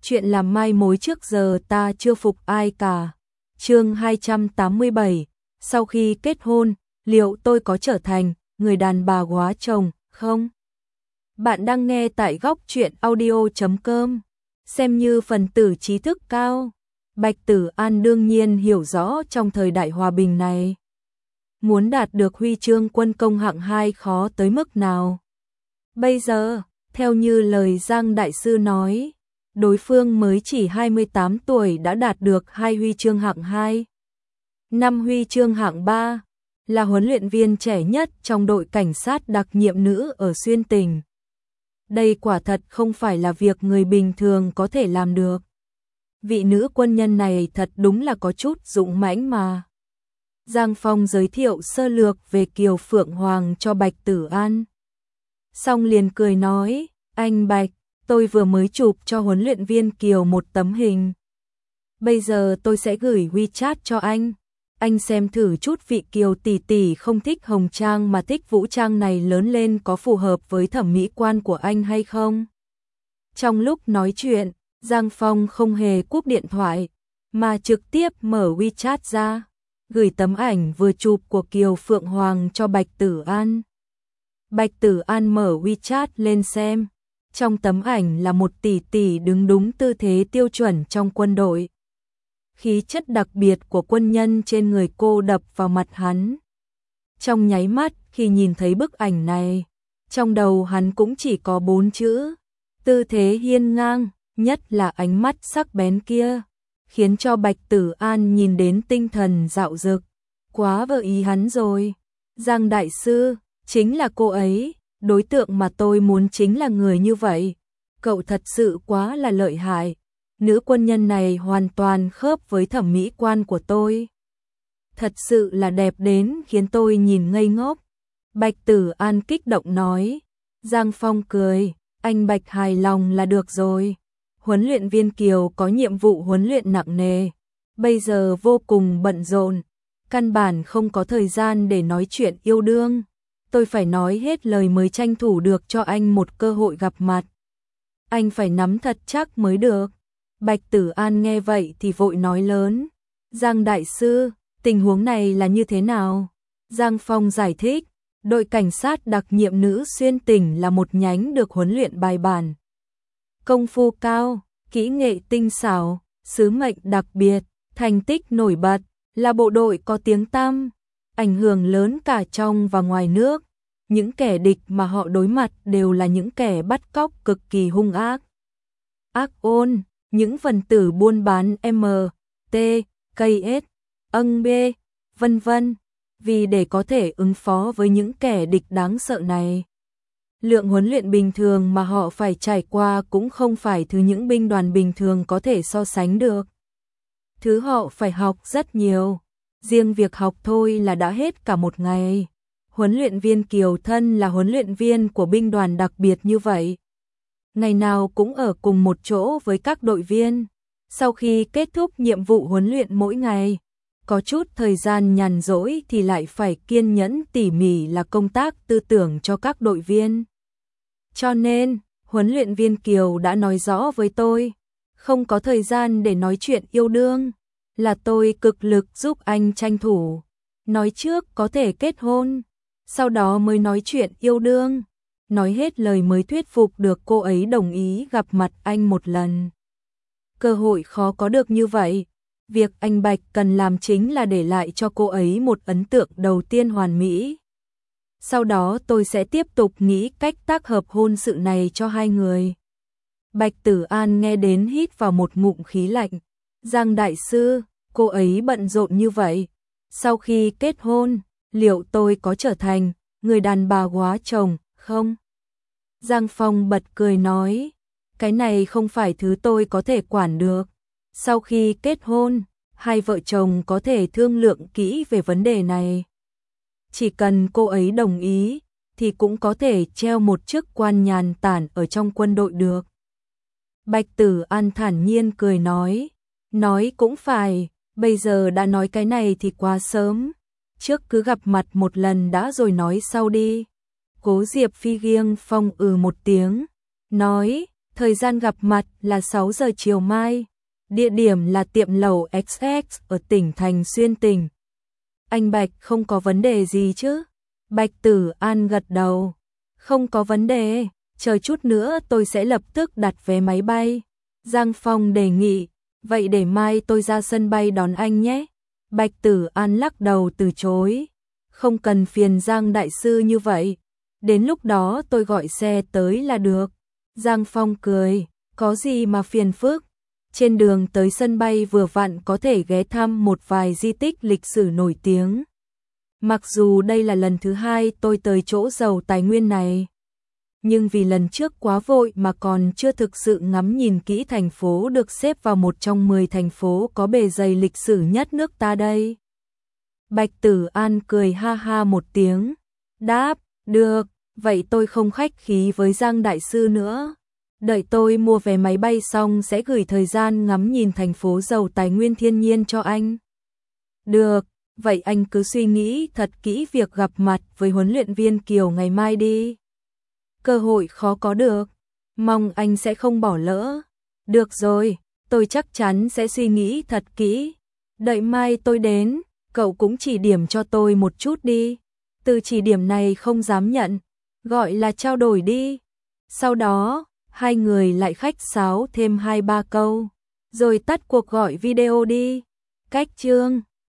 chuyện làm mai mối trước giờ ta chưa phục ai cả. Chương 287, sau khi kết hôn, liệu tôi có trở thành người đàn bà góa chồng không? Bạn đang nghe tại góc truyện audio.com. Xem như phần tử trí thức cao, Bạch Tử An đương nhiên hiểu rõ trong thời đại hòa bình này, muốn đạt được huy chương quân công hạng 2 khó tới mức nào. Bây giờ, theo như lời Giang Đại Sư nói, đối phương mới chỉ 28 tuổi đã đạt được 2 huy chương hạng 2, 5 huy chương hạng 3, là huấn luyện viên trẻ nhất trong đội cảnh sát đặc nhiệm nữ ở xuyên tỉnh. Đây quả thật không phải là việc người bình thường có thể làm được. Vị nữ quân nhân này thật đúng là có chút dũng mãnh mà. Giang Phong giới thiệu sơ lược về Kiều Phượng Hoàng cho Bạch Tử An. Xong liền cười nói, anh Bạch, tôi vừa mới chụp cho huấn luyện viên Kiều một tấm hình. Bây giờ tôi sẽ gửi WeChat cho anh xem thử chút vị Kiều tỷ tỷ không thích hồng trang mà thích vũ trang này lớn lên có phù hợp với thẩm mỹ quan của anh hay không. Trong lúc nói chuyện, Giang Phong không hề cúp điện thoại, mà trực tiếp mở WeChat ra, gửi tấm ảnh vừa chụp của Kiều Phượng Hoàng cho Bạch Tử An. Bạch Tử An mở WeChat lên xem, trong tấm ảnh là một tỷ tỷ đứng đúng tư thế tiêu chuẩn trong quân đội. Khí chất đặc biệt của quân nhân trên người cô đập vào mặt hắn. Trong nháy mắt khi nhìn thấy bức ảnh này, trong đầu hắn cũng chỉ có 4 chữ, tư thế hiên ngang, nhất là ánh mắt sắc bén kia, khiến cho Bạch Tử An nhìn đến tinh thần dạo dực, quá vừa ý hắn rồi. Giang Đại Sư, chính là cô ấy, đối tượng mà tôi muốn chính là người như vậy, cậu thật sự quá là lợi hại. Nữ quân nhân này hoàn toàn khớp với thẩm mỹ quan của tôi. Thật sự là đẹp đến khiến tôi nhìn ngây ngốc. Bạch Tử An kích động nói. Giang Phong cười, anh Bạch hài lòng là được rồi. Huấn luyện viên Kiều có nhiệm vụ huấn luyện nặng nề, bây giờ vô cùng bận rộn, căn bản không có thời gian để nói chuyện yêu đương. Tôi phải nói hết lời mới tranh thủ được cho anh một cơ hội gặp mặt. Anh phải nắm thật chắc mới được. Bạch Tử An nghe vậy thì vội nói lớn. Giang Đại Sư, tình huống này là như thế nào? Giang Phong giải thích, đội cảnh sát đặc nhiệm nữ xuyên tỉnh là một nhánh được huấn luyện bài bản. Công phu cao, kỹ nghệ tinh xảo, sứ mệnh đặc biệt, thành tích nổi bật, là bộ đội có tiếng tăm, ảnh hưởng lớn cả trong và ngoài nước. Những kẻ địch mà họ đối mặt đều là những kẻ bắt cóc cực kỳ hung ác. Ác ôn, những phần tử buôn bán M, T, KS, B, vân vân, vì để có thể ứng phó với những kẻ địch đáng sợ này. Lượng huấn luyện bình thường mà họ phải trải qua cũng không phải thứ những binh đoàn bình thường có thể so sánh được. Thứ họ phải học rất nhiều, riêng việc học thôi là đã hết cả một ngày. Huấn luyện viên Kiều thân là huấn luyện viên của binh đoàn đặc biệt như vậy. Ngày nào cũng ở cùng một chỗ với các đội viên. Sau khi kết thúc nhiệm vụ huấn luyện mỗi ngày, có chút thời gian nhàn rỗi thì lại phải kiên nhẫn tỉ mỉ là công tác tư tưởng cho các đội viên. Cho nên, huấn luyện viên Kiều đã nói rõ với tôi, không có thời gian để nói chuyện yêu đương, là tôi cực lực giúp anh tranh thủ. Nói trước có thể kết hôn, sau đó mới nói chuyện yêu đương. Nói hết lời mới thuyết phục được cô ấy đồng ý gặp mặt anh một lần. Cơ hội khó có được như vậy. Việc anh Bạch cần làm chính là để lại cho cô ấy một ấn tượng đầu tiên hoàn mỹ. Sau đó tôi sẽ tiếp tục nghĩ cách tác hợp hôn sự này cho hai người. Bạch Tử An nghe đến hít vào một ngụm khí lạnh. Giang Đại Sư, cô ấy bận rộn như vậy. Sau khi kết hôn, liệu tôi có trở thành người đàn bà góa chồng không? Giang Phong bật cười nói, cái này không phải thứ tôi có thể quản được. Sau khi kết hôn, hai vợ chồng có thể thương lượng kỹ về vấn đề này. Chỉ cần cô ấy đồng ý, thì cũng có thể treo một chức quan nhàn tản ở trong quân đội được. Bạch Tử An thản nhiên cười nói cũng phải, bây giờ đã nói cái này thì quá sớm. Trước cứ gặp mặt một lần đã rồi nói sau đi. Cố Diệp Phi Giêng Phong một tiếng, nói, Thời gian gặp mặt là 6 giờ chiều mai. Địa điểm là tiệm lẩu XX ở tỉnh Thành Xuyên tỉnh. Anh Bạch không có vấn đề gì chứ? Bạch Tử An gật đầu. Không có vấn đề, chờ chút nữa tôi sẽ lập tức đặt vé máy bay. Giang Phong đề nghị, vậy để mai tôi ra sân bay đón anh nhé. Bạch Tử An lắc đầu từ chối. Không cần phiền Giang đại sư như vậy. Đến lúc đó tôi gọi xe tới là được. Giang Phong cười, có gì mà phiền phức. Trên đường tới sân bay vừa vặn có thể ghé thăm một vài di tích lịch sử nổi tiếng. Mặc dù đây là lần thứ 2 tôi tới chỗ giàu tài nguyên này, nhưng vì lần trước quá vội mà còn chưa thực sự ngắm nhìn kỹ thành phố được xếp vào một trong 10 thành phố có bề dày lịch sử nhất nước ta đây. Bạch Tử An cười ha ha một tiếng, đáp, được, vậy tôi không khách khí với Giang đại sư nữa. Đợi tôi mua vé máy bay xong sẽ gửi thời gian ngắm nhìn thành phố giàu tài nguyên thiên nhiên cho anh. Được, vậy anh cứ suy nghĩ thật kỹ việc gặp mặt với huấn luyện viên Kiều ngày mai đi. Cơ hội khó có được, mong anh sẽ không bỏ lỡ. Được rồi, tôi chắc chắn sẽ suy nghĩ thật kỹ. Đợi mai tôi đến, cậu cũng chỉ điểm cho tôi một chút đi. Từ chỉ điểm này không dám nhận, gọi là trao đổi đi. Sau đó, hai người lại khách sáo thêm 2-3 câu, rồi tắt cuộc gọi video đi. Cách chương